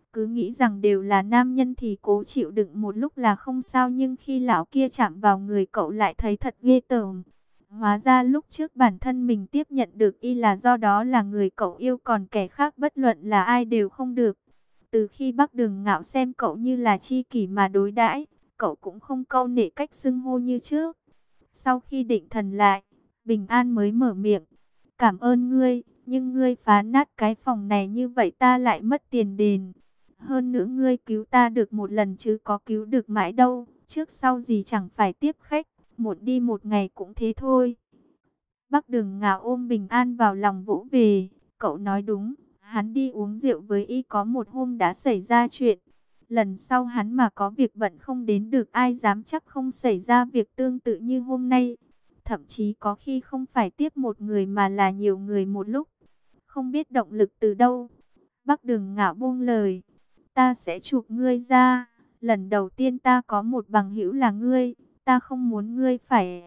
Cứ nghĩ rằng đều là nam nhân thì cố chịu đựng một lúc là không sao, nhưng khi lão kia chạm vào người cậu lại thấy thật ghê tởm. Hóa ra lúc trước bản thân mình tiếp nhận được y là do đó là người cậu yêu, còn kẻ khác bất luận là ai đều không được. Từ khi Bắc Đường Ngạo xem cậu như là tri kỷ mà đối đãi, cậu cũng không câu nệ cách xưng hô như trước. Sau khi định thần lại, Bình An mới mở miệng. Cảm ơn ngươi, nhưng ngươi phá nát cái phòng này như vậy ta lại mất tiền đền. Hơn nữa ngươi cứu ta được một lần chứ có cứu được mãi đâu, trước sau gì chẳng phải tiếp khách, một đi một ngày cũng thế thôi. Bắc Đường Ngạo ôm Bình An vào lòng vỗ về, cậu nói đúng, hắn đi uống rượu với y có một hôm đã xảy ra chuyện. Lần sau hắn mà có việc bận không đến được, ai dám chắc không xảy ra việc tương tự như hôm nay. Thậm chí có khi không phải tiếp một người mà là nhiều người một lúc. Không biết động lực từ đâu. Bắc Đường Ngạo buông lời. Ta sẽ chuộc ngươi ra. Lần đầu tiên ta có một bằng hữu là ngươi. Ta không muốn ngươi phải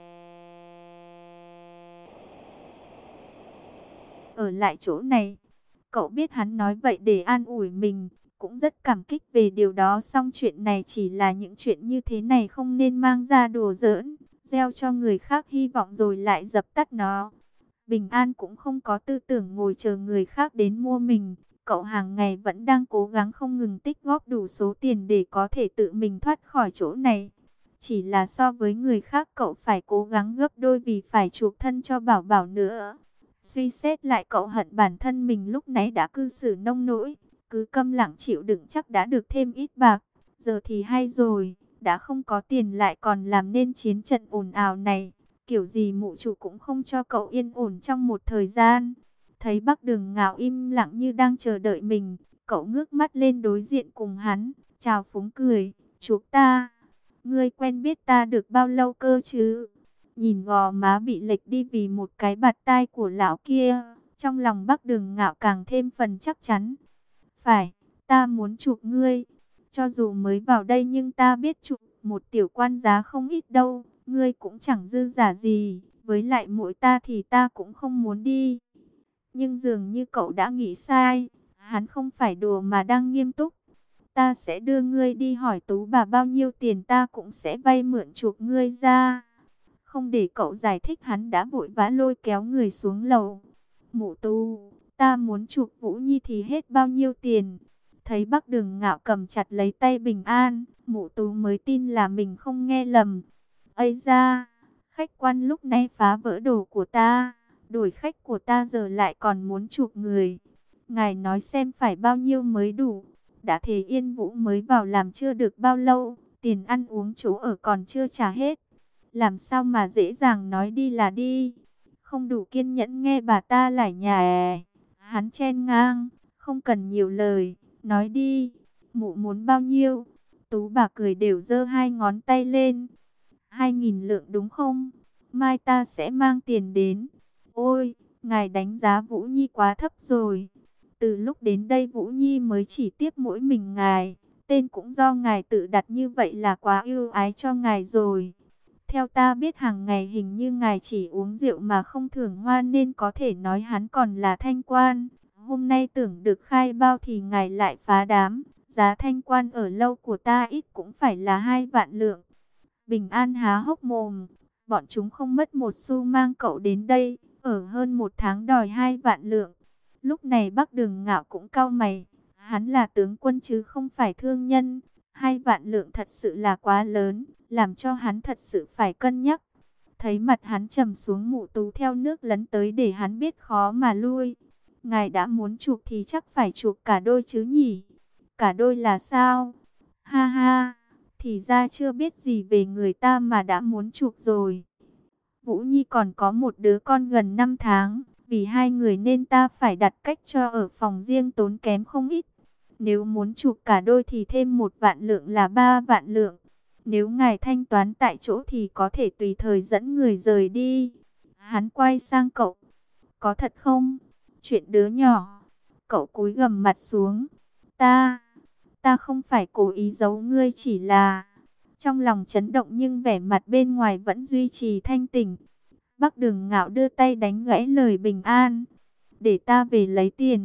ở lại chỗ này. Cậu biết hắn nói vậy để an ủi mình, cũng rất cảm kích về điều đó. Song chuyện này chỉ là những chuyện như thế này không nên mang ra đùa giỡn, gieo cho người khác hy vọng rồi lại dập tắt nó. Bình An cũng không có tư tưởng ngồi chờ người khác đến mua mình. Cậu hàng ngày vẫn đang cố gắng không ngừng tích góp đủ số tiền để có thể tự mình thoát khỏi chỗ này. Chỉ là so với người khác cậu phải cố gắng gấp đôi vì phải chuộc thân cho Bảo Bảo nữa. Suy xét lại cậu hận bản thân mình lúc nãy đã cư xử nông nỗi, cứ câm lặng chịu đựng chắc đã được thêm ít bạc. Giờ thì hay rồi, đã không có tiền lại còn làm nên chiến trận ồn ào này. Kiểu gì mụ chủ cũng không cho cậu yên ổn trong một thời gian. Thấy Bắc Đường Ngạo im lặng như đang chờ đợi mình, cậu ngước mắt lên đối diện cùng hắn, chào phúng cười, chuộc ta. Ngươi quen biết ta được bao lâu cơ chứ? Nhìn gò má bị lệch đi vì một cái bạt tai của lão kia, trong lòng Bắc Đường Ngạo càng thêm phần chắc chắn. Phải, ta muốn chuộc ngươi. Cho dù mới vào đây nhưng ta biết chuộc một tiểu quan giá không ít đâu. Ngươi cũng chẳng dư giả gì, với lại mỗi ta thì ta cũng không muốn đi. Nhưng dường như cậu đã nghĩ sai, hắn không phải đùa mà đang nghiêm túc. Ta sẽ đưa ngươi đi hỏi Tú bà bao nhiêu tiền ta cũng sẽ vay mượn chuộc ngươi ra. Không để cậu giải thích hắn đã vội vã lôi kéo người xuống lầu. Mụ Tú, ta muốn chuộc Vũ Nhi thì hết bao nhiêu tiền? Thấy Bắc Đường Ngạo cầm chặt lấy tay Bình An, Mụ Tú mới tin là mình không nghe lầm. Ây da, khách quan lúc nay phá vỡ đồ của ta, đổi khách của ta giờ lại còn muốn chuộc người. Ngài nói xem phải bao nhiêu mới đủ? Đã thế Yên Vũ mới vào làm chưa được bao lâu, tiền ăn uống chỗ ở còn chưa trả hết. Làm sao mà dễ dàng nói đi là đi? Không đủ kiên nhẫn nghe bà ta lải nhải. Hắn chen ngang, không cần nhiều lời, nói đi. Mụ muốn bao nhiêu? Tú bà cười đều giơ hai ngón tay lên. Hai nghìn lượng đúng không? Mai ta sẽ mang tiền đến. Ôi, ngài đánh giá Vũ Nhi quá thấp rồi. Từ lúc đến đây Vũ Nhi mới chỉ tiếp mỗi mình ngài. Tên cũng do ngài tự đặt như vậy là quá ưu ái cho ngài rồi. Theo ta biết hàng ngày hình như ngài chỉ uống rượu mà không thưởng hoa, nên có thể nói hắn còn là thanh quan. Hôm nay tưởng được khai bao thì ngài lại phá đám. Giá thanh quan ở lâu của ta ít cũng phải là hai vạn lượng. Bình An há hốc mồm. Bọn chúng không mất một xu mang cậu đến đây, ở hơn một tháng đòi hai vạn lượng. Lúc này Bắc Đường Ngạo cũng cau mày. Hắn là tướng quân chứ không phải thương nhân. Hai vạn lượng thật sự là quá lớn, làm cho hắn thật sự phải cân nhắc. Thấy mặt hắn trầm xuống, Mụ Tú theo nước lấn tới để hắn biết khó mà lui. Ngài đã muốn chuộc thì chắc phải chuộc cả đôi chứ nhỉ? Cả đôi là sao? Ha ha, thì ra chưa biết gì về người ta mà đã muốn chuộc rồi. Vũ Nhi còn có một đứa con gần năm tháng, vì hai người nên ta phải đặt cách cho ở phòng riêng tốn kém không ít. Nếu muốn chuộc cả đôi thì thêm một vạn lượng là ba vạn lượng. Nếu ngài thanh toán tại chỗ thì có thể tùy thời dẫn người rời đi. Hắn quay sang cậu. Có thật không? Chuyện đứa nhỏ. Cậu cúi gằm mặt xuống. Ta, ta không phải cố ý giấu ngươi, chỉ là... Trong lòng chấn động nhưng vẻ mặt bên ngoài vẫn duy trì thanh tỉnh. Bắc Đường Ngạo đưa tay đánh gãy lời Bình An. Để ta về lấy tiền.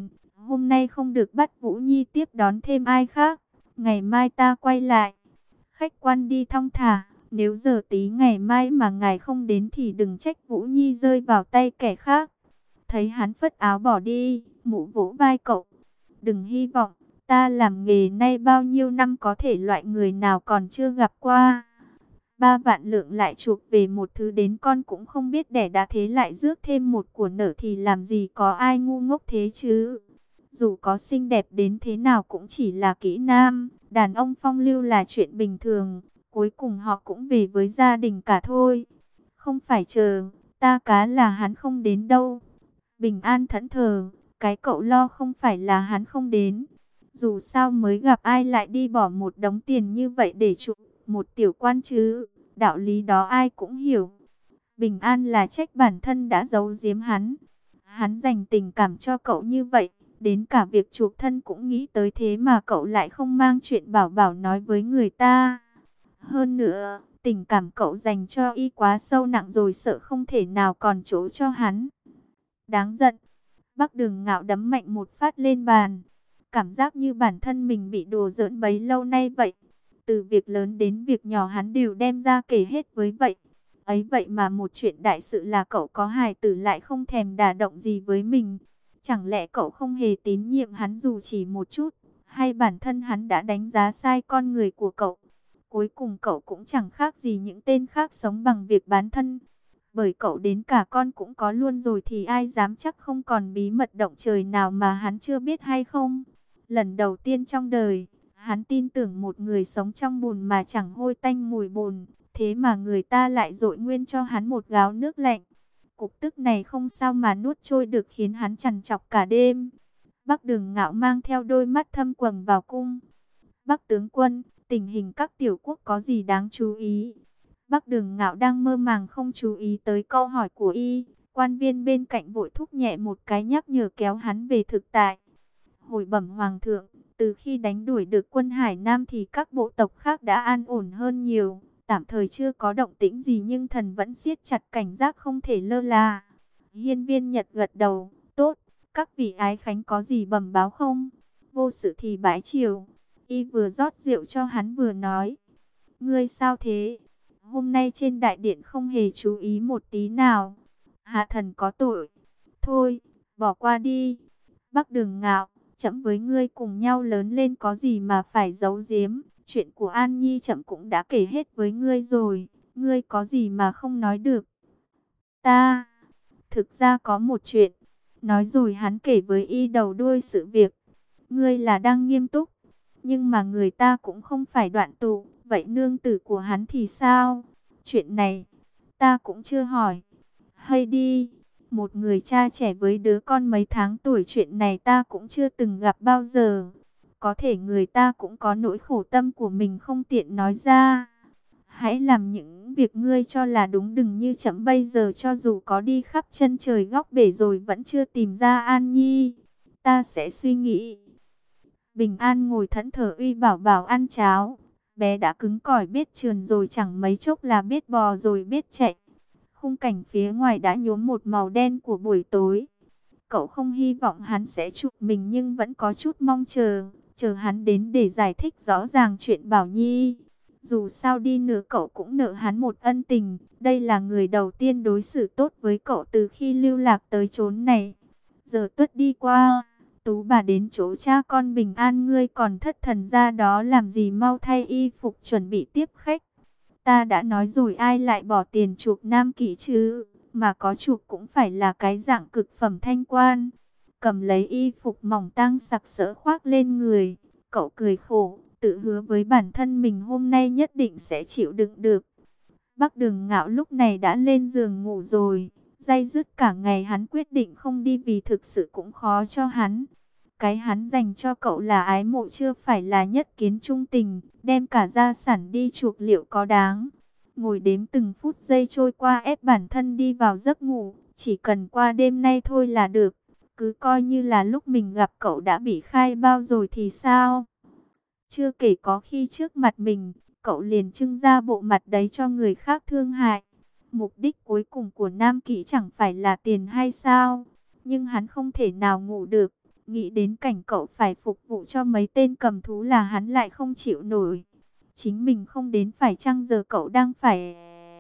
Hôm nay không được bắt Vũ Nhi tiếp đón thêm ai khác. Ngày mai ta quay lại. Khách quan đi thong thả. Nếu giờ tí ngày mai mà ngài không đến thì đừng trách Vũ Nhi rơi vào tay kẻ khác. Thấy hắn phất áo bỏ đi, Mụ vỗ vai cậu. Đừng hy vọng, ta làm nghề nay bao nhiêu năm có thể loại người nào còn chưa gặp qua. Ba vạn lượng lại chuộc về một thứ đến con cũng không biết đẻ đã thế lại rước thêm một của nở thì làm gì có ai ngu ngốc thế chứ. Dù có xinh đẹp đến thế nào cũng chỉ là kỹ nam, đàn ông phong lưu là chuyện bình thường, cuối cùng họ cũng về với gia đình cả thôi. Không phải chờ, ta cá là hắn không đến đâu. Bình An thẫn thờ, cái cậu lo không phải là hắn không đến. Dù sao mới gặp ai lại đi bỏ một đống tiền như vậy để chuộc một tiểu quan chứ, đạo lý đó ai cũng hiểu. Bình An là trách bản thân đã giấu giếm hắn. Hắn dành tình cảm cho cậu như vậy, đến cả việc chuộc thân cũng nghĩ tới thế mà cậu lại không mang chuyện Bảo Bảo nói với người ta. Hơn nữa, tình cảm cậu dành cho y quá sâu nặng rồi, sợ không thể nào còn chỗ cho hắn. Đáng giận. Bắc Đường Ngạo đấm mạnh một phát lên bàn. Cảm giác như bản thân mình bị đùa giỡn bấy lâu nay vậy. Từ việc lớn đến việc nhỏ hắn đều đem ra kể hết với vậy. Ấy vậy mà một chuyện đại sự là cậu có hài tử lại không thèm đả động gì với mình. Chẳng lẽ cậu không hề tín nhiệm hắn dù chỉ một chút? Hay bản thân hắn đã đánh giá sai con người của cậu? Cuối cùng cậu cũng chẳng khác gì những tên khác sống bằng việc bán thân. Bởi cậu đến cả con cũng có luôn rồi thì ai dám chắc không còn bí mật động trời nào mà hắn chưa biết hay không? Lần đầu tiên trong đời, hắn tin tưởng một người sống trong bùn mà chẳng hôi tanh mùi bùn. Thế mà người ta lại dội nguyên cho hắn một gáo nước lạnh. Cục tức này không sao mà nuốt trôi được khiến hắn trằn trọc cả đêm. Bắc Đường Ngạo mang theo đôi mắt thâm quầng vào cung. Bắc tướng quân, tình hình các tiểu quốc có gì đáng chú ý? Bắc Đường Ngạo đang mơ màng không chú ý tới câu hỏi của y. Quan viên bên cạnh vội thúc nhẹ một cái nhắc nhở kéo hắn về thực tại. Hồi bẩm hoàng thượng, từ khi đánh đuổi được quân Hải Nam thì các bộ tộc khác đã an ổn hơn nhiều. Tạm thời chưa có động tĩnh gì nhưng thần vẫn siết chặt cảnh giác không thể lơ là. Hiên Viên Nhật gật đầu, tốt, các vị ái khánh có gì bẩm báo không? Vô sự thì bái triều. Y vừa rót rượu cho hắn vừa nói, ngươi sao thế? Hôm nay trên đại điện không hề chú ý một tí nào. Hạ thần có tội. Thôi, bỏ qua đi. Bắc Đường Ngạo, trẫm với ngươi cùng nhau lớn lên có gì mà phải giấu giếm. Chuyện của An Nhi trẫm cũng đã kể hết với ngươi rồi. Ngươi có gì mà không nói được. Ta, thực ra có một chuyện. Nói rồi hắn kể với y đầu đuôi sự việc. Ngươi là đang nghiêm túc. Nhưng mà người ta cũng không phải đoạn tụ. Vậy nương tử của hắn thì sao? Chuyện này, ta cũng chưa hỏi. Hay đi, một người cha trẻ với đứa con mấy tháng tuổi, chuyện này ta cũng chưa từng gặp bao giờ. Có thể người ta cũng có nỗi khổ tâm của mình không tiện nói ra. Hãy làm những việc ngươi cho là đúng, đừng như chậm bây giờ cho dù có đi khắp chân trời góc bể rồi vẫn chưa tìm ra An Nhi. Ta sẽ suy nghĩ. Bình An ngồi thẫn thờ uy Bảo Bảo ăn cháo. Bé đã cứng cỏi biết trườn rồi, chẳng mấy chốc là biết bò rồi biết chạy. Khung cảnh phía ngoài đã nhuốm một màu đen của buổi tối. Cậu không hy vọng hắn sẽ chụp mình nhưng vẫn có chút mong chờ. Chờ hắn đến để giải thích rõ ràng chuyện Bảo Nhi. Dù sao đi nữa cậu cũng nợ hắn một ân tình. Đây là người đầu tiên đối xử tốt với cậu từ khi lưu lạc tới chốn này. Giờ Tuất đi qua, Tú bà đến chỗ cha con Bình An, ngươi còn thất thần ra đó làm gì, mau thay y phục chuẩn bị tiếp khách. Ta đã nói rồi ai lại bỏ tiền chuộc nam kỵ chứ, mà có chuộc cũng phải là cái dạng cực phẩm thanh quan. Cầm lấy y phục mỏng tang sặc sỡ khoác lên người, cậu cười khổ, tự hứa với bản thân mình hôm nay nhất định sẽ chịu đựng được. Bắc Đường Ngạo lúc này đã lên giường ngủ rồi, day dứt cả ngày hắn quyết định không đi vì thực sự cũng khó cho hắn. Cái hắn dành cho cậu là ái mộ chưa phải là nhất kiến trung tình, đem cả gia sản đi chuộc liệu có đáng. Ngồi đếm từng phút giây trôi qua ép bản thân đi vào giấc ngủ, chỉ cần qua đêm nay thôi là được. Cứ coi như là lúc mình gặp cậu đã bị khai bao rồi thì sao? Chưa kể có khi trước mặt mình, cậu liền trưng ra bộ mặt đấy cho người khác thương hại. Mục đích cuối cùng của Nam Kỵ chẳng phải là tiền hay sao? Nhưng hắn không thể nào ngủ được. Nghĩ đến cảnh cậu phải phục vụ cho mấy tên cầm thú là hắn lại không chịu nổi. Chính mình không đến phải chăng giờ cậu đang phải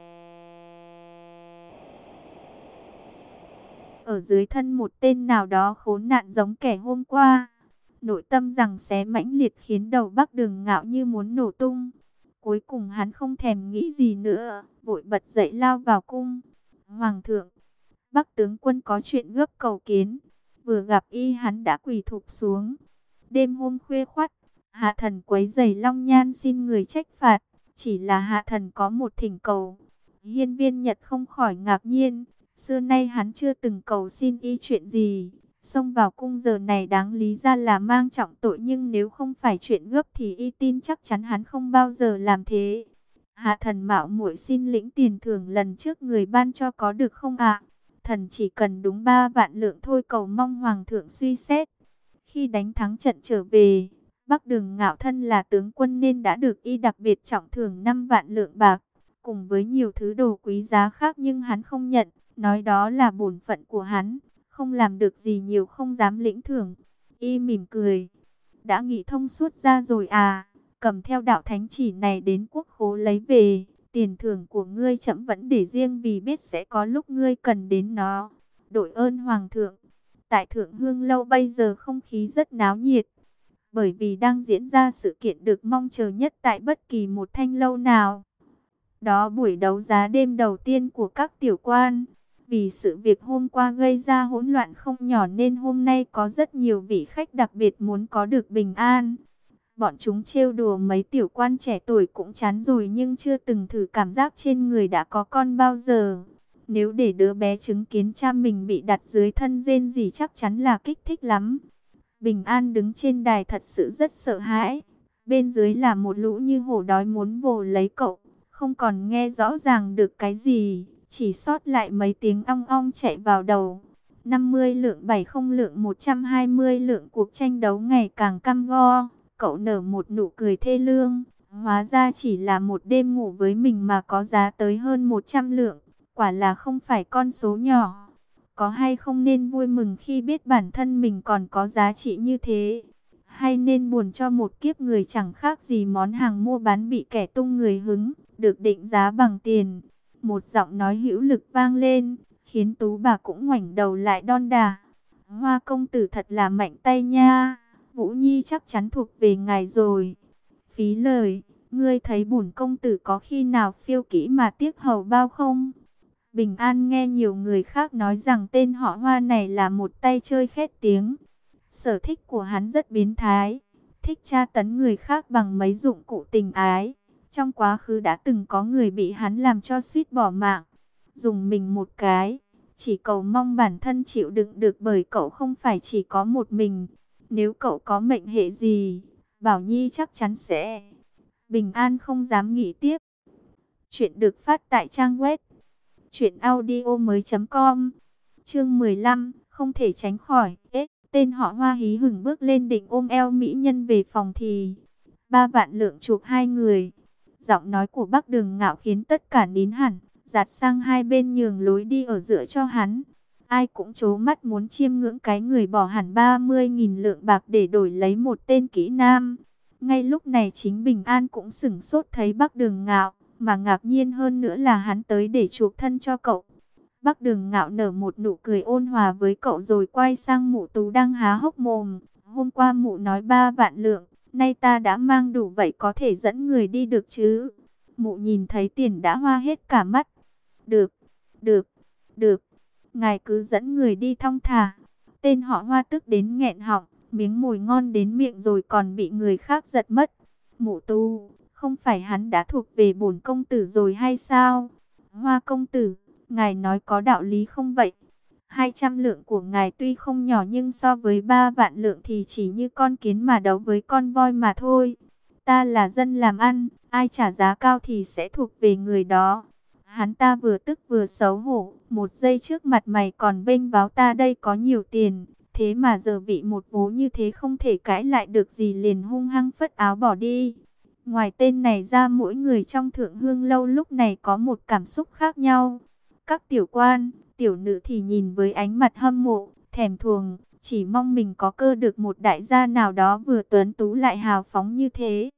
ở dưới thân một tên nào đó khốn nạn giống kẻ hôm qua. Nội tâm rằng xé mãnh liệt khiến đầu Bắc Đường Ngạo như muốn nổ tung. Cuối cùng hắn không thèm nghĩ gì nữa, vội bật dậy lao vào cung. Hoàng thượng, Bắc tướng quân có chuyện gấp cầu kiến. Vừa gặp y hắn đã quỳ thụp xuống. Đêm hôm khuya khoắt, hạ thần quấy rầy Long Nhan xin người trách phạt. Chỉ là hạ thần có một thỉnh cầu. Hiên Viên Nhật không khỏi ngạc nhiên. Xưa nay hắn chưa từng cầu xin y chuyện gì. Xông vào cung giờ này đáng lý ra là mang trọng tội, nhưng nếu không phải chuyện gấp thì y tin chắc chắn hắn không bao giờ làm thế. Hạ thần mạo muội xin lĩnh tiền thưởng lần trước người ban cho có được không ạ? Thần chỉ cần đúng ba vạn lượng thôi, cầu mong hoàng thượng suy xét. Khi đánh thắng trận trở về, Bắc Đường Ngạo thân là tướng quân nên đã được y đặc biệt trọng thưởng năm vạn lượng bạc, cùng với nhiều thứ đồ quý giá khác, nhưng hắn không nhận, nói đó là bổn phận của hắn, không làm được gì nhiều không dám lĩnh thưởng. Y mỉm cười, đã nghĩ thông suốt ra rồi à, cầm theo đạo thánh chỉ này đến quốc khố lấy về, tiền thưởng của ngươi trẫm vẫn để riêng vì biết sẽ có lúc ngươi cần đến nó. Đội ơn hoàng thượng. Tại Thượng Hương Lâu bây giờ không khí rất náo nhiệt, bởi vì đang diễn ra sự kiện được mong chờ nhất tại bất kỳ một thanh lâu nào. Đó buổi đấu giá đêm đầu tiên của các tiểu quan. Vì sự việc hôm qua gây ra hỗn loạn không nhỏ nên hôm nay có rất nhiều vị khách đặc biệt muốn có được bình an. Bọn chúng trêu đùa mấy tiểu quan trẻ tuổi cũng chán rồi, nhưng chưa từng thử cảm giác trên người đã có con bao giờ. Nếu để đứa bé chứng kiến cha mình bị đặt dưới thân rên gì chắc chắn là kích thích lắm. Bình An đứng trên đài thật sự rất sợ hãi. Bên dưới là một lũ như hổ đói muốn vồ lấy cậu. Không còn nghe rõ ràng được cái gì, chỉ sót lại mấy tiếng ong ong chạy vào đầu. năm mươi lượng, bảy mươi lượng, một trăm hai mươi lượng, cuộc tranh đấu ngày càng cam go. Cậu nở một nụ cười thê lương. Hóa ra chỉ là một đêm ngủ với mình mà có giá tới hơn một trăm lượng. Quả là không phải con số nhỏ. Có hay không nên vui mừng khi biết bản thân mình còn có giá trị như thế? Hay nên buồn cho một kiếp người chẳng khác gì món hàng mua bán bị kẻ tung người hứng, được định giá bằng tiền? Một giọng nói hữu lực vang lên, khiến Tú bà cũng ngoảnh đầu lại đon đả. Hoa công tử thật là mạnh tay nha, Vũ Nhi chắc chắn thuộc về ngài rồi. Phí lời, ngươi thấy bổn công tử có khi nào phiêu kỹ mà tiếc hầu bao không? Bình An nghe nhiều người khác nói rằng tên họ Hoa này là một tay chơi khét tiếng. Sở thích của hắn rất biến thái, thích tra tấn người khác bằng mấy dụng cụ tình ái. Trong quá khứ đã từng có người bị hắn làm cho suýt bỏ mạng. Dùng mình một cái, chỉ cầu mong bản thân chịu đựng được, bởi cậu không phải chỉ có một mình. Nếu cậu có mệnh hệ gì, Bảo Nhi chắc chắn sẽ... Bình An không dám nghĩ tiếp. Chuyện được phát tại trang web truyện audio mới chấm com. Chương mười lăm, không thể tránh khỏi. Ết, tên họ Hoa hí hửng bước lên định ôm eo mỹ nhân về phòng thì ba vạn lượng chuộc hai người. Giọng nói của Bắc Đường Ngạo khiến tất cả nín hẳn, dạt sang hai bên nhường lối đi ở giữa cho hắn. Ai cũng trố mắt muốn chiêm ngưỡng cái người bỏ hẳn ba mươi nghìn lượng bạc để đổi lấy một tên kỹ nam. Ngay lúc này chính Bình An cũng sửng sốt thấy Bắc Đường Ngạo, mà ngạc nhiên hơn nữa là hắn tới để chuộc thân cho cậu. Bắc Đường Ngạo nở một nụ cười ôn hòa với cậu rồi quay sang Mụ Tú đang há hốc mồm. Hôm qua mụ nói ba vạn lượng, nay ta đã mang đủ vậy, có thể dẫn người đi được chứ? Mụ nhìn thấy tiền đã hoa hết cả mắt. Được, được, được, ngài cứ dẫn người đi thong thả. Tên họ Hoa tức đến nghẹn họng, miếng mồi ngon đến miệng rồi còn bị người khác giật mất. Mụ Tu, không phải hắn đã thuộc về bổn công tử rồi hay sao? Hoa công tử, ngài nói có đạo lý không vậy? Hai trăm lượng của ngài tuy không nhỏ nhưng so với ba vạn lượng thì chỉ như con kiến mà đấu với con voi mà thôi. Ta là dân làm ăn, ai trả giá cao thì sẽ thuộc về người đó. Hắn ta vừa tức vừa xấu hổ, một giây trước mặt mày còn bênh báo ta đây có nhiều tiền, thế mà giờ bị một vố như thế không thể cãi lại được gì, liền hung hăng phất áo bỏ đi. Ngoài tên này ra, mỗi người trong Thượng Hương Lâu lúc này có một cảm xúc khác nhau. Các tiểu quan, tiểu nữ thì nhìn với ánh mặt hâm mộ, thèm thuồng, chỉ mong mình có cơ được một đại gia nào đó vừa tuấn tú lại hào phóng như thế.